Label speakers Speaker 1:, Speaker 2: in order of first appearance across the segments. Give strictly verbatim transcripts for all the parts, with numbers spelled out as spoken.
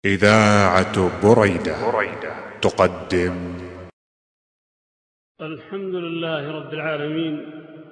Speaker 1: إذاعة بريدة تقدم.
Speaker 2: الحمد لله رب العالمين،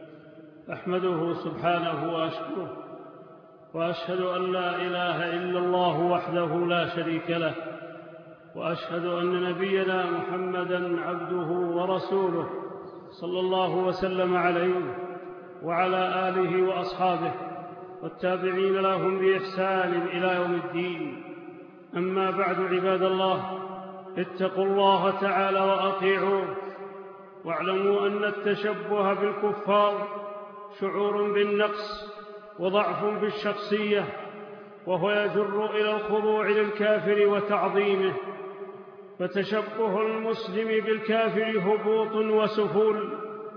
Speaker 2: أحمده سبحانه وأشكره، وأشهد أن لا إله إلا الله وحده لا شريك له، وأشهد أن نبينا محمدًا عبده ورسوله صلى الله وسلم عليه وعلى آله وأصحابه والتابعين لهم بإحسان إلى يوم الدين. أما بعد، عباد الله، اتقوا الله تعالى وأطيعوه، واعلموا أن التشبه بالكفار شعور بالنقص وضعف بالشخصية، وهو يجر إلى الخضوع للكافر وتعظيمه. فتشبه المسلم بالكافر هبوط وسفول،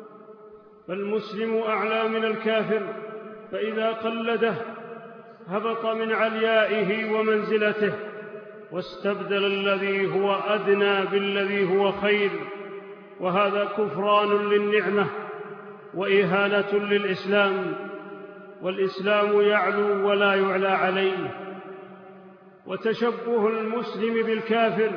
Speaker 2: فالمسلم أعلى من الكافر، فإذا قلده هبط من عليائه ومنزلته، واستبدل الذي هو أدنى بالذي هو خير، وهذا كفران للنعمة وإهانة للإسلام، والإسلام يعلو ولا يعلى عليه. وتشبه المسلم بالكافر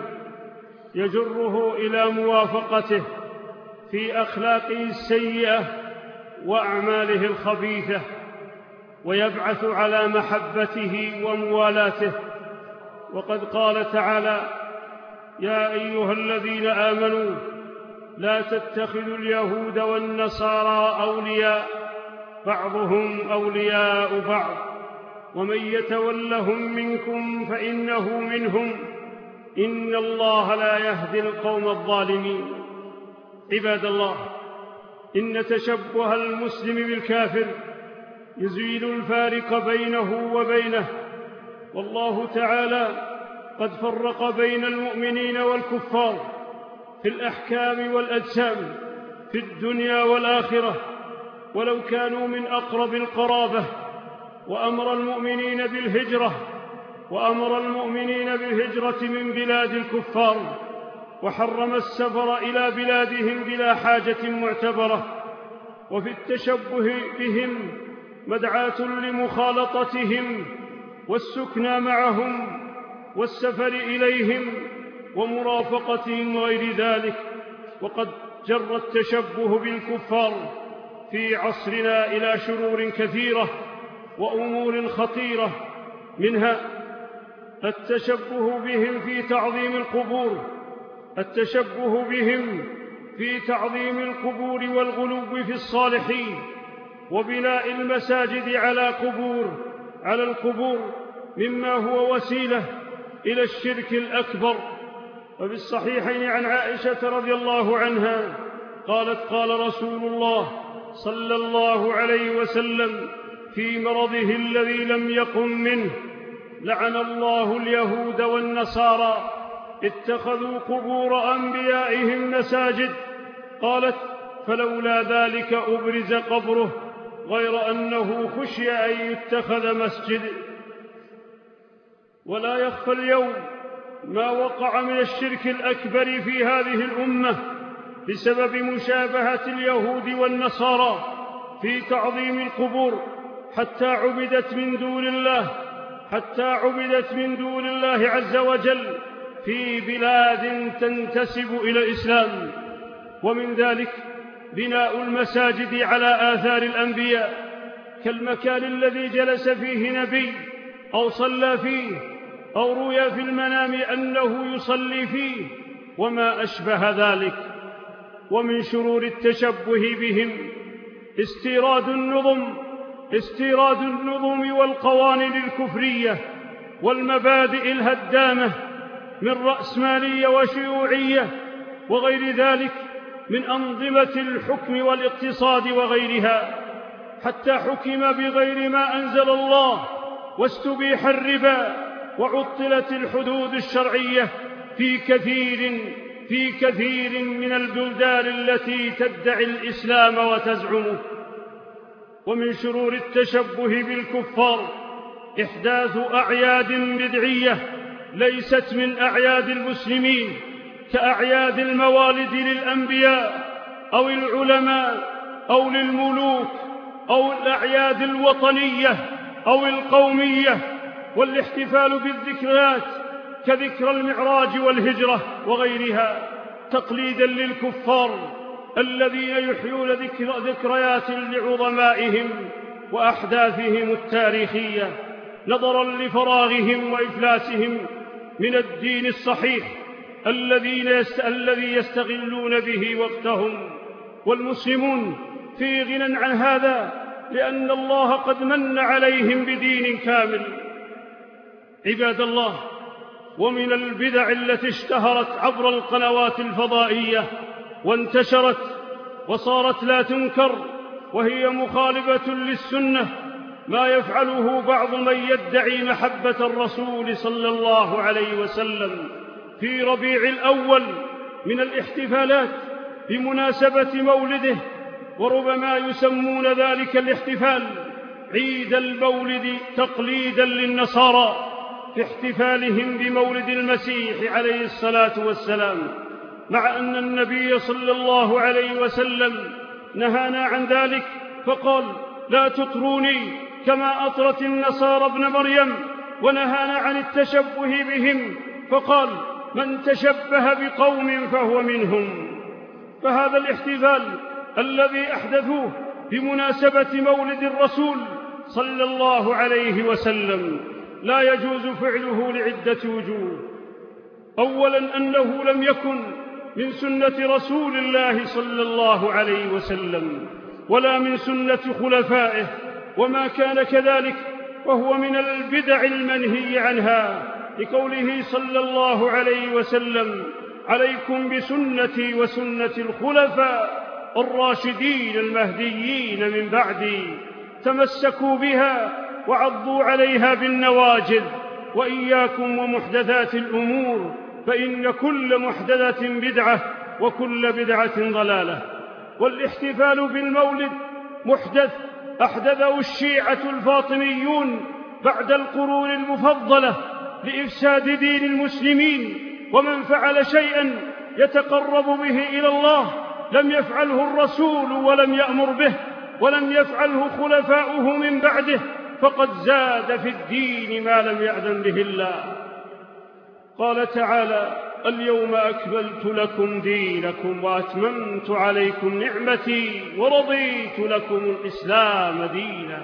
Speaker 2: يجره إلى موافقته في أخلاقه السيئة وأعماله الخبيثة، ويبعث على محبته وموالاته. وقد قال تعالى: يا أيها الذين آمنوا لا تتخذوا اليهود والنصارى أولياء بعضهم أولياء بعض ومن يتولهم منكم فإنه منهم إن الله لا يهدي القوم الظالمين. عباد الله، إن تشبه المسلم بالكافر يزيل الفارق بينه وبينه، والله تعالى قد فرق بين المؤمنين والكفار في الأحكام والأجسام في الدنيا والآخرة، ولو كانوا من أقرب القرابة. وأمر المؤمنين بالهجرة وأمر المؤمنين بالهجرة من بلاد الكفار، وحرم السفر إلى بلادهم بلا حاجة معتبرة. وفي التشبه بهم مدعاة لمخالطتهم والسكنى معهم والسفر إليهم ومرافقتهم وغير ذلك. وقد جر التشبه بالكفار في عصرنا إلى شرور كثيرة وأمور خطيرة، منها التشبه بهم في تعظيم القبور التشبه بهم في تعظيم القبور والغلو في الصالحين، وبناء المساجد على قبور على القبور، مما هو وسيلة إلى الشرك الأكبر. وفي الصحيحين عن عائشة رضي الله عنها قالت: قال رسول الله صلى الله عليه وسلم في مرضه الذي لم يقم منه: لعن الله اليهود والنصارى اتخذوا قبور أنبيائهم مساجد. قالت: فلولا ذلك أبرز قبره، غير أنه خشي أن يتخذ مسجد. ولا يخفى اليوم ما وقع من الشرك الأكبر في هذه الأمة بسبب مشابهة اليهود والنصارى في تعظيم القبور، حتى عبدت من دون الله حتى عبدت من دون الله عز وجل في بلاد تنتسب إلى الإسلام. ومن ذلك بناء المساجد على آثار الأنبياء، كالمكان الذي جلس فيه نبي أو صلى فيه أو روي في المنام أنه يصلي فيه وما أشبه ذلك. ومن شرور التشبه بهم استيراد النظم استيراد النظم والقوانين الكفرية والمبادئ الهدامة من رأسمالية وشيوعية وغير ذلك من أنظمة الحكم والاقتصاد وغيرها، حتى حكم بغير ما أنزل الله، واستبيح الربا، وعطلت الحدود الشرعية في كثير في كثير من البلدان التي تدعي الإسلام وتزعمه. ومن شرور التشبه بالكفار إحداث أعياد بدعية ليست من أعياد المسلمين، كأعياد الموالد للأنبياء أو العلماء أو للملوك أو الأعياد الوطنية أو القومية، والاحتفال بالذكريات كذكرى المعراج والهجرة وغيرها، تقليدا للكفار الذين يحيون ذكر ذكريات لعظمائهم وأحداثهم التاريخية، نظرا لفراغهم وإفلاسهم من الدين الصحيح الذي يستغلون به وقتهم. والمسلمون في غنى عن هذا، لأن الله قد من عليهم بدين كامل. عباد الله، ومن البدع التي اشتهرت عبر القنوات الفضائية وانتشرت وصارت لا تنكر وهي مخالفة للسنة ما يفعله بعض من يدعي محبة الرسول صلى الله عليه وسلم في ربيع الأول من الاحتفالات بمناسبة مولده، وربما يسمون ذلك الاحتفال عيد المولد تقليدا للنصارى في احتفالهم بمولد المسيح عليه الصلاة والسلام، مع أن النبي صلى الله عليه وسلم نهانا عن ذلك فقال: لا تطروني كما أطرت النصارى ابن مريم، ونهانا عن التشبه بهم فقال: من تشبه بقوم فهو منهم. فهذا الاحتفال الذي أحدثوه بمناسبة مولد الرسول صلى الله عليه وسلم لا يجوز فعله لعدة وجوه. أولا، أنه لم يكن من سنة رسول الله صلى الله عليه وسلم ولا من سنة خلفائه، وما كان كذلك فهو من البدع المنهي عنها، لقوله صلى الله عليه وسلم: عليكم بسنتي وسنة الخلفاء الراشدين المهديين من بعدي، تمسكوا بها وعضوا عليها بالنواجذ، وإياكم ومحدثات الأمور، فإن كل محدثة بدعة وكل بدعة ضلالة. والاحتفال بالمولد محدث أحدثه الشيعة الفاطميون بعد القرون المفضلة لإفساد دين المسلمين، ومن فعل شيئا يتقرب به إلى الله لم يفعله الرسول ولم يأمر به ولم يفعله خلفاؤه من بعده فقد زاد في الدين ما لم يأذن به الله. قال تعالى: اليوم أكملت لكم دينكم وأتممت عليكم نعمتي ورضيت لكم الإسلام دينا.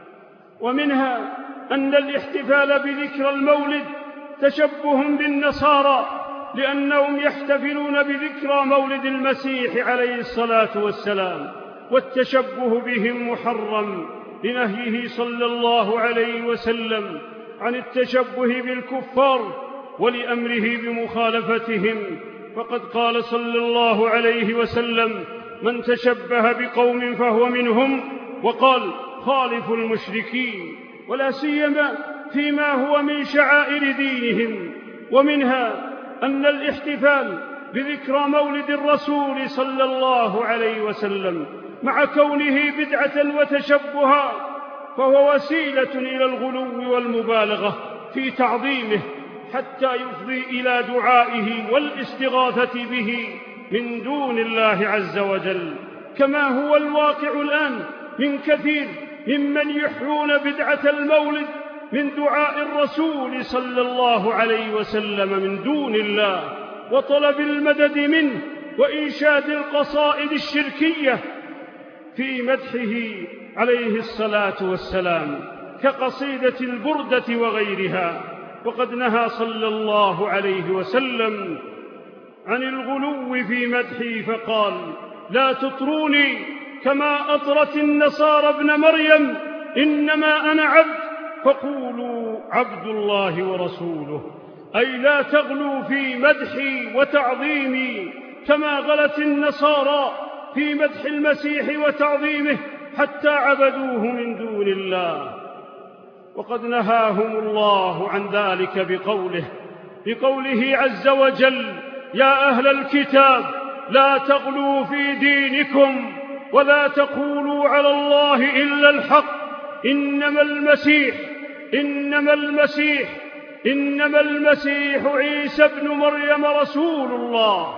Speaker 2: ومنها أن الاحتفال بذكرى المولد تشبه بالنصارى، لأنهم يحتفلون بذكرى مولد المسيح عليه الصلاة والسلام، والتشبه بهم محرم لنهيه صلى الله عليه وسلم عن التشبه بالكفار ولأمره بمخالفتهم، فقد قال صلى الله عليه وسلم: من تشبه بقوم فهو منهم، وقال: خالفوا المشركين، ولا سيما فيما هو من شعائر دينهم. ومنها أن الاحتفال بذكرى مولد الرسول صلى الله عليه وسلم مع كونه بدعة وتشبها فهو وسيلة إلى الغلو والمبالغة في تعظيمه، حتى يفضي إلى دعائه والاستغاثة به من دون الله عز وجل، كما هو الواقع الآن من كثير ممن يحيون بدعة المولد من دعاء الرسول صلى الله عليه وسلم من دون الله، وطلب المدد منه، وإنشاد القصائد الشركية في مدحه عليه الصلاة والسلام كقصيدة البردة وغيرها. وقد نهى صلى الله عليه وسلم عن الغلو في مدحه فقال: لا تطروني كما أطرت النصارى ابن مريم، إنما أنا عبد فقولوا عبد الله ورسوله، أي لا تغلوا في مدحي وتعظيمي كما غلت النصارى في مدح المسيح وتعظيمه حتى عبدوه من دون الله. وقد نهاهم الله عن ذلك بقوله بقوله عز وجل: يا أهل الكتاب لا تغلوا في دينكم ولا تقولوا على الله إلا الحق، إنما المسيح إنما المسيح إنما المسيح عيسى ابن مريم رسول الله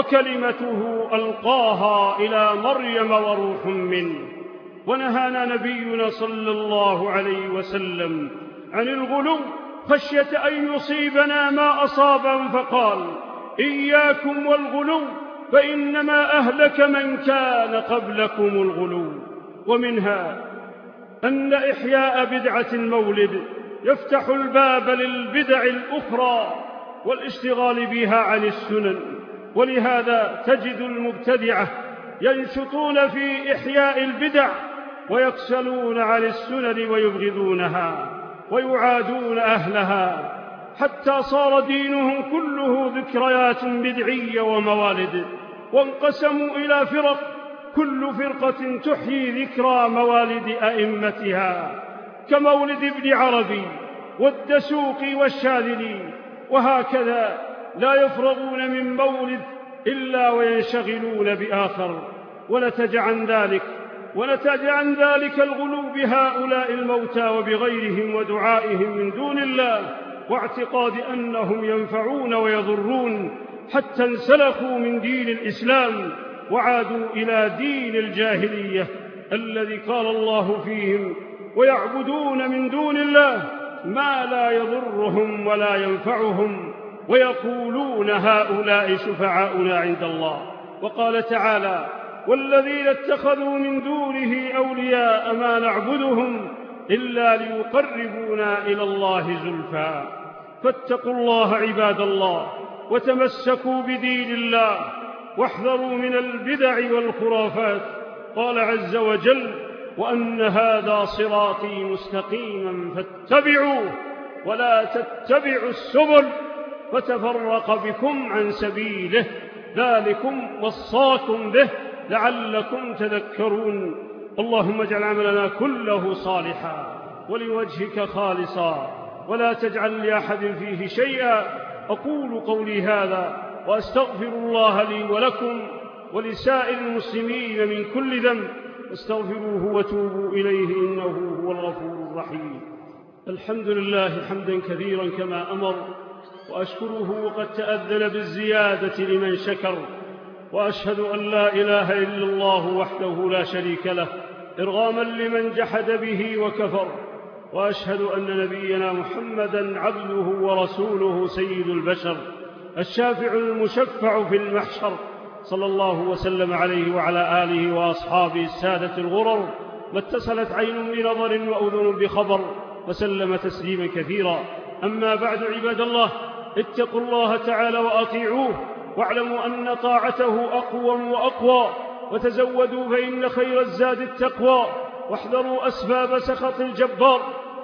Speaker 2: وكلمته ألقاها إلى مريم وروح منه. ونهانا نبينا صلى الله عليه وسلم عن الغلو خشية أن يصيبنا ما أصابهم، فقال: إياكم والغلو فإنما أهلك من كان قبلكم الغلو. ومنها أن إحياء بدعة المولد يفتح الباب للبدع الأخرى والاشتغال بها عن السنن، ولهذا تجد المبتدعة ينشطون في إحياء البدع ويكسلون عن السنن ويبغضونها ويعادون أهلها، حتى صار دينهم كله ذكريات بدعية وموالد، وانقسموا إلى فرق، كل فرقة تحيي ذكرى موالد أئمتها، كمولد ابن عربي والدسوقي والشاذلي، وهكذا لا يفرغون من مولد إلا وينشغلون بآخر. ونتج عن ذلك ونتج عن ذلك الغلو بهؤلاء الموتى وبغيرهم ودعائهم من دون الله، واعتقاد أنهم ينفعون ويضرون، حتى انسلخوا من دين الإسلام وعادوا إلى دين الجاهلية الذي قال الله فيهم: ويعبدون من دون الله ما لا يضرهم ولا ينفعهم ويقولون هؤلاء شفعاؤنا عند الله. وقال تعالى: والذين اتخذوا من دونه أولياء ما نعبدهم إلا ليقربونا إلى الله زلفى. فاتقوا الله عباد الله، وتمسكوا بدين الله، واحذروا من البدع والخرافات. قال عز وجل: وأن هذا صراطي مستقيما فاتبعوه ولا تتبعوا السبل فتفرق بكم عن سبيله، ذلكم وصاكم به لعلكم تذكرون. اللهم اجعل عملنا كله صالحا ولوجهك خالصا، ولا تجعل لأحد فيه شيئا. أقول قولي هذا وأستغفر الله لي ولكم ولسائر المسلمين من كل ذنب، استغفروه وتوبوا إليه إنه هو الغفور الرحيم. الحمد لله حمدا كثيرا كما أمر، وأشكره وقد تأذن بالزيادة لمن شكر، وأشهد أن لا إله إلا الله وحده لا شريك له إرغاما لمن جحد به وكفر، وأشهد أن نبينا محمدا عبده ورسوله سيد البشر الشافع المشفع في المحشر، صلى الله وسلم عليه وعلى آله وأصحابه السادة الغرر، ما اتصلت عين بنظر وأذن بخبر، وسلم تسليما كثيرا. أما بعد عباد الله، اتقوا الله تعالى وأطيعوه، واعلموا أن طاعته أقوم وأقوى، وتزودوا فإن خير الزاد التقوى، واحذروا أسباب سخط الجبار،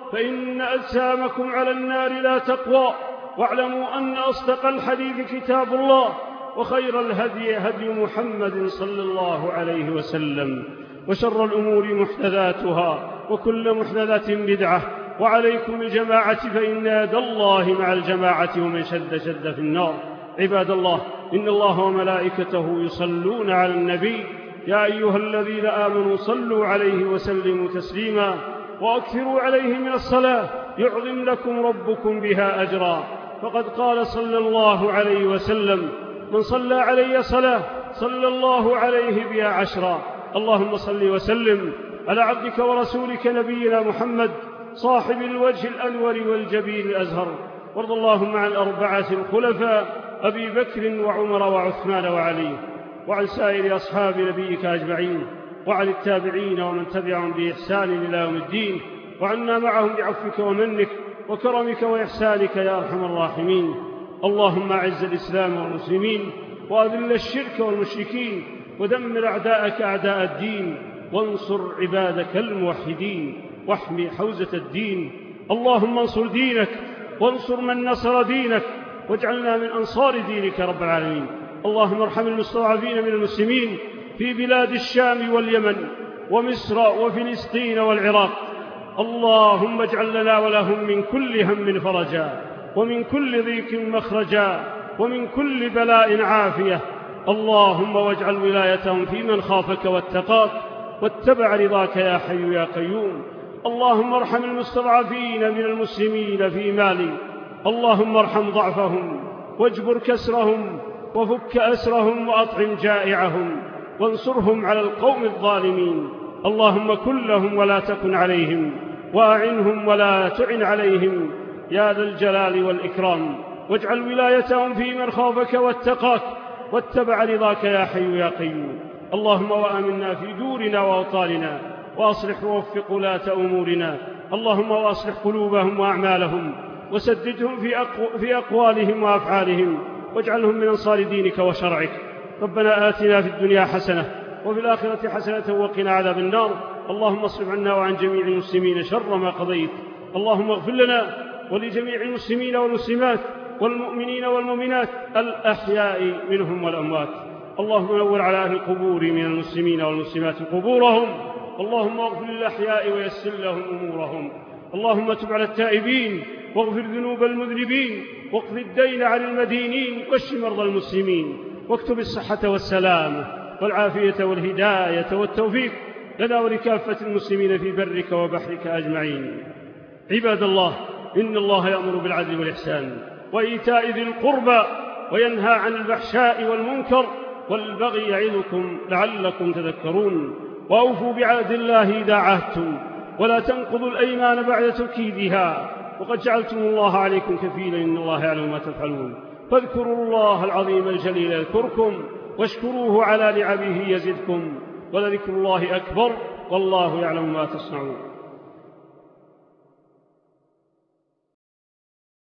Speaker 2: فإن أجسامكم على النار لا تقوى. واعلموا أن أصدق الحديث كتاب الله، وخير الهدي هدي محمد صلى الله عليه وسلم، وشر الأمور محدثاتها، وكل محدثة بدعة، وعليكم الجماعة فإن يد الله مع الجماعة، ومن شد شد في النار. عباد الله، إن الله وملائكته يصلون على النبي، يا أيها الذين آمنوا صلوا عليه وسلموا تسليما، وأكثروا عليه من الصلاة يعظم لكم ربكم بها أجرا. فقد قال صلى الله عليه وسلم: من صلى علي صلاة صلى الله عليه بها عشرا. اللهم صل وسلم على عبدك ورسولك نبينا محمد صاحب الوجه الأنور والجبين الأزهر، وارض اللهم عن الأربعة الخلفاء أبي بكر وعمر وعثمان وعلي، وعن سائر أصحاب نبيك أجمعين، وعن التابعين ومن تبعهم بإحسان إلى يوم الدين، وعنا معهم بعفوك ومنك وكرمك وإحسانك يا أرحم الراحمين. اللهم أعز الإسلام والمسلمين، وأذل الشرك والمشركين، ودمر أعداءك أعداء الدين، وانصر عبادك الموحدين، واحمي حوزة الدين. اللهم انصر دينك وانصر من نصر دينك، واجعلنا من أنصار دينك رب العالمين. اللهم ارحم المستضعفين من المسلمين في بلاد الشام واليمن ومصر وفلسطين والعراق. اللهم اجعل لنا ولهم من كل هم فرجا، ومن كل ضيق مخرجا، ومن كل بلاء عافية. اللهم واجعل ولايتهم في من خافك واتقاك واتبع رضاك يا حي يا قيوم. اللهم ارحم المستضعفين من المسلمين في مالي، اللهم ارحم ضعفهم واجبر كسرهم وفك أسرهم وأطعم جائعهم، وانصرهم على القوم الظالمين. اللهم كن لهم ولا تكن عليهم، وأعنهم ولا تعن عليهم، يا ذا الجلال والإكرام، واجعل ولايتهم في من خافك واتقاك واتبع رضاك يا حي يا قيوم. اللهم وآمنا في دورنا وأوطاننا، وأصلح ووفق ولاة أمورنا. اللهم وأصلح قلوبهم وأعمالهم، وسددهم في, أقو في أقوالهم وأفعالهم، واجعلهم من أنصار دينك وشرعك. ربنا آتنا في الدنيا حسنة وفي الآخرة حسنة وقنا عذاب النار. اللهم اصرف عنا وعن جميع المسلمين شر ما قضيت. اللهم اغفر لنا ولجميع المسلمين والمسلمات والمؤمنين والمؤمنات الأحياء منهم والأموات. اللهم نور على أهل القبور من المسلمين والمسلمات قبورهم. اللهم اغفر للأحياء ويسر لهم أمورهم. اللهم تب على التائبين واغفر ذنوب المذنبين، واقض الدين عن المدينين، واشف مرضى المسلمين، واكتب الصحة والسلامة والعافية والهداية والتوفيق لنا ولكافة المسلمين في برك وبحرك أجمعين. عباد الله، إن الله يأمر بالعدل والإحسان وإيتاء ذي القربى وينهى عن الفحشاء والمنكر والبغي يعظكم لعلكم تذكرون. وأوفوا بعهد الله إذا عاهدتم، ولا تنقضوا الأيمان بعد توكيدها، وقد جعلتم الله عليكم كفيلا، إن الله يعلم ما تفعلون. فاذكروا الله العظيم الجليل يذكركم، واشكروه على نعمه يزدكم، ولذكر الله أكبر، والله يعلم ما تصنعون.